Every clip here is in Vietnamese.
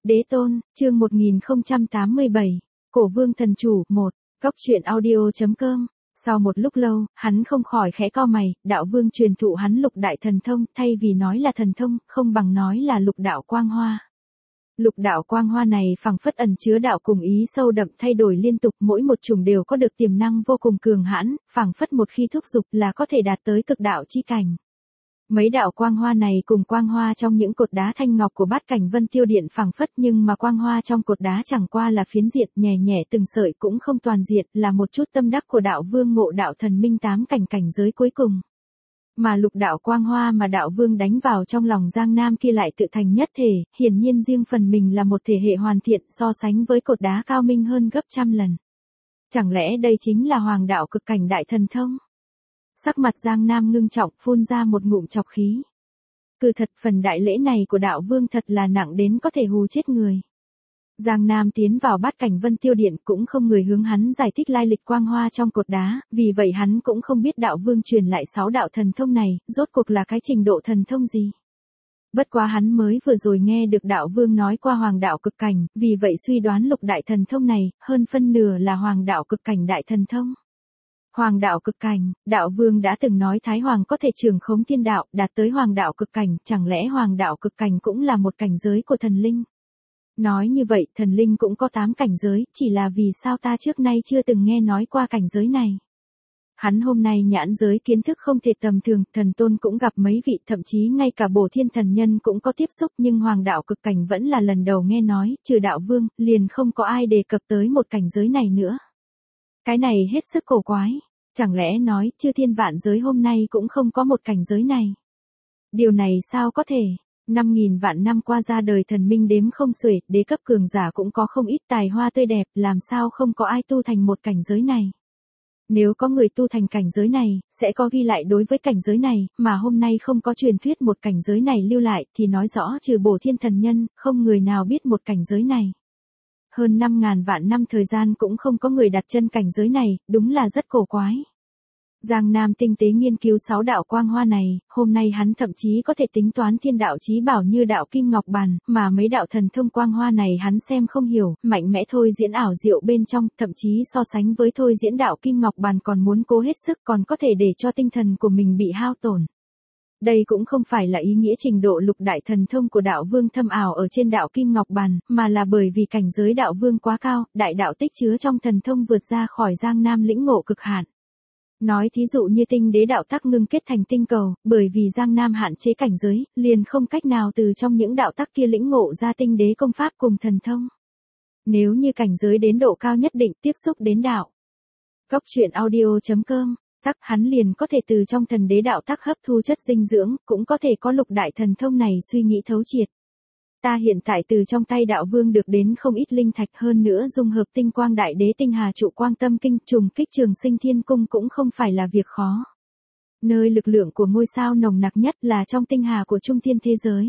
Đế tôn, chương 1087, Cổ vương thần chủ, 1, Cốc truyện audio.com. Sau một lúc lâu, hắn không khỏi khẽ cau mày, đạo vương truyền thụ hắn lục đại thần thông, thay vì nói là thần thông, không bằng nói là lục đạo quang hoa. Lục đạo quang hoa này phảng phất ẩn chứa đạo cùng ý sâu đậm thay đổi liên tục, mỗi một chủng đều có được tiềm năng vô cùng cường hãn, phảng phất một khi thúc dục là có thể đạt tới cực đạo chi cảnh. Mấy đạo quang hoa này cùng quang hoa trong những cột đá thanh ngọc của Bát Cảnh Vân Tiêu Điện phảng phất, nhưng mà quang hoa trong cột đá chẳng qua là phiến diện, nhẹ nhẹ từng sợi cũng không toàn diện, là một chút tâm đắc của đạo vương ngộ đạo thần minh 8 cảnh giới cuối cùng. Mà lục đạo quang hoa mà đạo vương đánh vào trong lòng Giang Nam kia lại tự thành nhất thể, hiển nhiên riêng phần mình là một thể hệ hoàn thiện, so sánh với cột đá cao minh hơn gấp trăm lần. Chẳng lẽ đây chính là hoàng đạo cực cảnh đại thần thông? Sắc mặt Giang Nam ngưng trọng, phun ra một ngụm chọc khí. Cứ thật, phần đại lễ này của đạo vương thật là nặng đến có thể hù chết người. Giang Nam tiến vào Bát Cảnh Vân Tiêu Điện, cũng không người hướng hắn giải thích lai lịch quang hoa trong cột đá, vì vậy hắn cũng không biết đạo vương truyền lại 6 đạo thần thông này, rốt cuộc là cái trình độ thần thông gì. Bất quá hắn mới vừa rồi nghe được đạo vương nói qua hoàng đạo cực cảnh, vì vậy suy đoán lục đại thần thông này, hơn phân nửa là hoàng đạo cực cảnh đại thần thông. Hoàng đạo cực cảnh, đạo vương đã từng nói Thái Hoàng có thể trưởng khống thiên đạo, đạt tới hoàng đạo cực cảnh, chẳng lẽ hoàng đạo cực cảnh cũng là một cảnh giới của thần linh? Nói như vậy, thần linh cũng có 8 cảnh giới, chỉ là vì sao ta trước nay chưa từng nghe nói qua cảnh giới này. Hắn hôm nay nhãn giới kiến thức không thể tầm thường, thần tôn cũng gặp mấy vị, thậm chí ngay cả Bổ Thiên thần nhân cũng có tiếp xúc, nhưng hoàng đạo cực cảnh vẫn là lần đầu nghe nói, trừ đạo vương, liền không có ai đề cập tới một cảnh giới này nữa. Cái này hết sức cổ quái, chẳng lẽ nói, chư thiên vạn giới hôm nay cũng không có một cảnh giới này. Điều này sao có thể? 5.000 vạn năm qua ra đời thần minh đếm không xuể, đế cấp cường giả cũng có không ít tài hoa tươi đẹp, làm sao không có ai tu thành một cảnh giới này. Nếu có người tu thành cảnh giới này, sẽ có ghi lại đối với cảnh giới này, mà hôm nay không có truyền thuyết một cảnh giới này lưu lại, thì nói rõ trừ Bổ Thiên thần nhân, không người nào biết một cảnh giới này. Hơn 5.000 vạn năm thời gian cũng không có người đặt chân cảnh giới này, đúng là rất cổ quái. Giang Nam tinh tế nghiên cứu 6 đạo quang hoa này, hôm nay hắn thậm chí có thể tính toán thiên đạo chí bảo như đạo Kim Ngọc Bàn, mà mấy đạo thần thông quang hoa này hắn xem không hiểu, mạnh mẽ thôi diễn ảo diệu bên trong, thậm chí so sánh với thôi diễn đạo Kim Ngọc Bàn còn muốn cố hết sức, còn có thể để cho tinh thần của mình bị hao tổn. Đây cũng không phải là ý nghĩa trình độ lục đại thần thông của đạo vương thâm ảo ở trên đạo Kim Ngọc Bàn, mà là bởi vì cảnh giới đạo vương quá cao, đại đạo tích chứa trong thần thông vượt ra khỏi Giang Nam lĩnh ngộ cực hạn. Nói thí dụ như tinh đế đạo tắc ngưng kết thành tinh cầu, bởi vì Giang Nam hạn chế cảnh giới, liền không cách nào từ trong những đạo tắc kia lĩnh ngộ ra tinh đế công pháp cùng thần thông. Nếu như cảnh giới đến độ cao nhất định tiếp xúc đến đạo. Cốc truyện audio.com, tắc hắn liền có thể từ trong thần đế đạo tắc hấp thu chất dinh dưỡng, cũng có thể có lục đại thần thông này suy nghĩ thấu triệt. Ta hiện tại từ trong tay đạo vương được đến không ít linh thạch, hơn nữa dung hợp tinh quang đại đế tinh hà trụ quang tâm kinh, trùng kích trường sinh thiên cung cũng không phải là việc khó. Nơi lực lượng của ngôi sao nồng nặc nhất là trong tinh hà của trung thiên thế giới.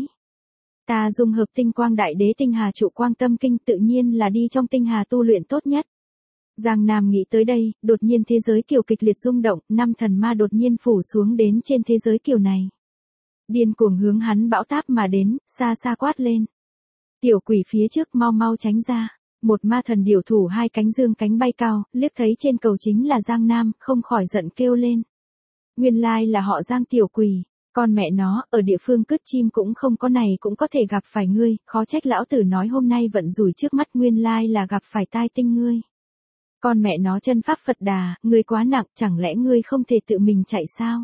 Ta dung hợp tinh quang đại đế tinh hà trụ quang tâm kinh, tự nhiên là đi trong tinh hà tu luyện tốt nhất. Giang Nam nghĩ tới đây, đột nhiên thế giới kiều kịch liệt rung động, 5 thần ma đột nhiên phủ xuống đến trên thế giới kiều này. Điên cuồng hướng hắn bão táp mà đến, xa xa quát lên. Tiểu quỷ phía trước mau mau tránh ra. Một ma thần điều thủ 2 cánh dương cánh bay cao, liếc thấy trên cầu chính là Giang Nam, không khỏi giận kêu lên. Nguyên lai là họ Giang tiểu quỷ, con mẹ nó, ở địa phương cứt chim cũng không có này cũng có thể gặp phải ngươi, khó trách lão tử nói hôm nay vận rủi trước mắt, nguyên lai là gặp phải tai tinh ngươi. Con mẹ nó chân pháp Phật Đà, ngươi quá nặng, chẳng lẽ ngươi không thể tự mình chạy sao?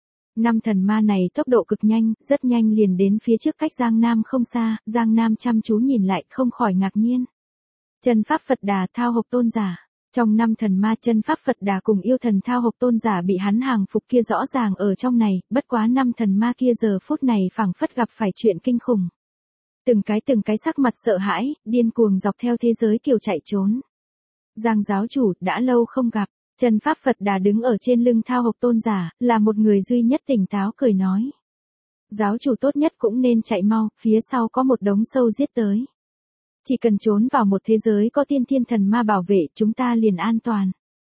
5 thần ma này tốc độ cực nhanh, rất nhanh liền đến phía trước cách Giang Nam không xa, Giang Nam chăm chú nhìn lại không khỏi ngạc nhiên. Chân pháp Phật Đà Thao Hộc Tôn Giả, trong 5 thần ma chân pháp Phật Đà cùng yêu thần Thao Hộc Tôn Giả bị hắn hàng phục kia rõ ràng ở trong này, bất quá 5 thần ma kia giờ phút này phảng phất gặp phải chuyện kinh khủng. Từng cái sắc mặt sợ hãi, điên cuồng dọc theo thế giới kiều chạy trốn. Giang giáo chủ, đã lâu không gặp. Chân pháp Phật Đà đứng ở trên lưng Thao Hộc Tôn Giả, là một người duy nhất tỉnh táo cười nói. Giáo chủ tốt nhất cũng nên chạy mau, phía sau có một đống sâu giết tới. Chỉ cần trốn vào một thế giới có tiên thiên thần ma bảo vệ, chúng ta liền an toàn.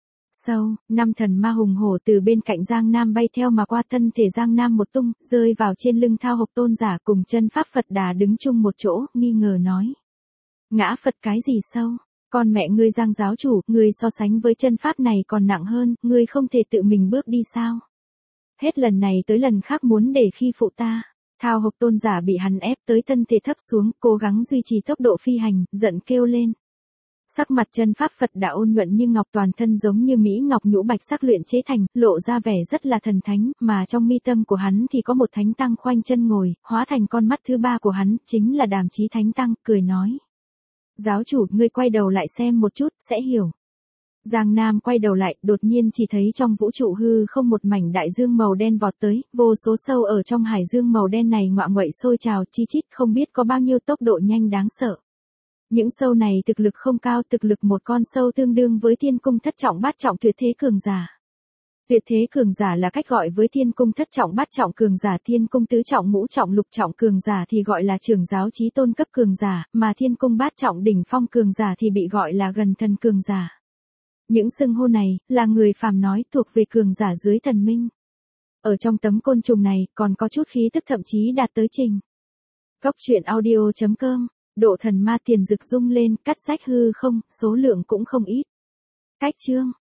Sâu, 5 thần ma hùng hổ từ bên cạnh Giang Nam bay theo mà qua, thân thể Giang Nam một tung, rơi vào trên lưng Thao Hộc Tôn Giả, cùng chân pháp Phật Đà đứng chung một chỗ, nghi ngờ nói. Ngã Phật cái gì sâu? Con mẹ ngươi Giang giáo chủ, ngươi so sánh với chân pháp này còn nặng hơn, ngươi không thể tự mình bước đi sao? Hết lần này tới lần khác muốn để khi phụ ta. Thao Hộc tôn giả bị hắn ép tới thân thể thấp xuống, cố gắng duy trì tốc độ phi hành, giận kêu lên. Sắc mặt chân pháp Phật đã ôn nhuận như ngọc, toàn thân giống như mỹ ngọc nhũ bạch sắc luyện chế thành, lộ ra vẻ rất là thần thánh, mà trong mi tâm của hắn thì có một thánh tăng khoanh chân ngồi, hóa thành con mắt thứ ba của hắn, chính là Đàm Chí Thánh Tăng, cười nói. Giáo chủ, ngươi quay đầu lại xem một chút, sẽ hiểu. Giang Nam quay đầu lại, đột nhiên chỉ thấy trong vũ trụ hư không một mảnh đại dương màu đen vọt tới, vô số sâu ở trong hải dương màu đen này ngoạ nguậy sôi trào, chi chít không biết có bao nhiêu tốc độ nhanh đáng sợ. Những sâu này thực lực không cao, thực lực một con sâu tương đương với thiên cung thất trọng bát trọng tuyệt thế cường giả. Tuyệt thế cường giả là cách gọi với thiên cung thất trọng bát trọng cường giả, thiên cung tứ trọng ngũ trọng lục trọng cường giả thì gọi là trưởng giáo chí tôn cấp cường giả, mà thiên cung bát trọng đỉnh phong cường giả thì bị gọi là gần thần cường giả. Những xưng hô này, là người phàm nói thuộc về cường giả dưới thần minh. Ở trong tấm côn trùng này, còn có chút khí tức thậm chí đạt tới trình. Góc truyện audio.com, độ thần ma tiền dực rung lên, cắt rách hư không, số lượng cũng không ít. Cách chương.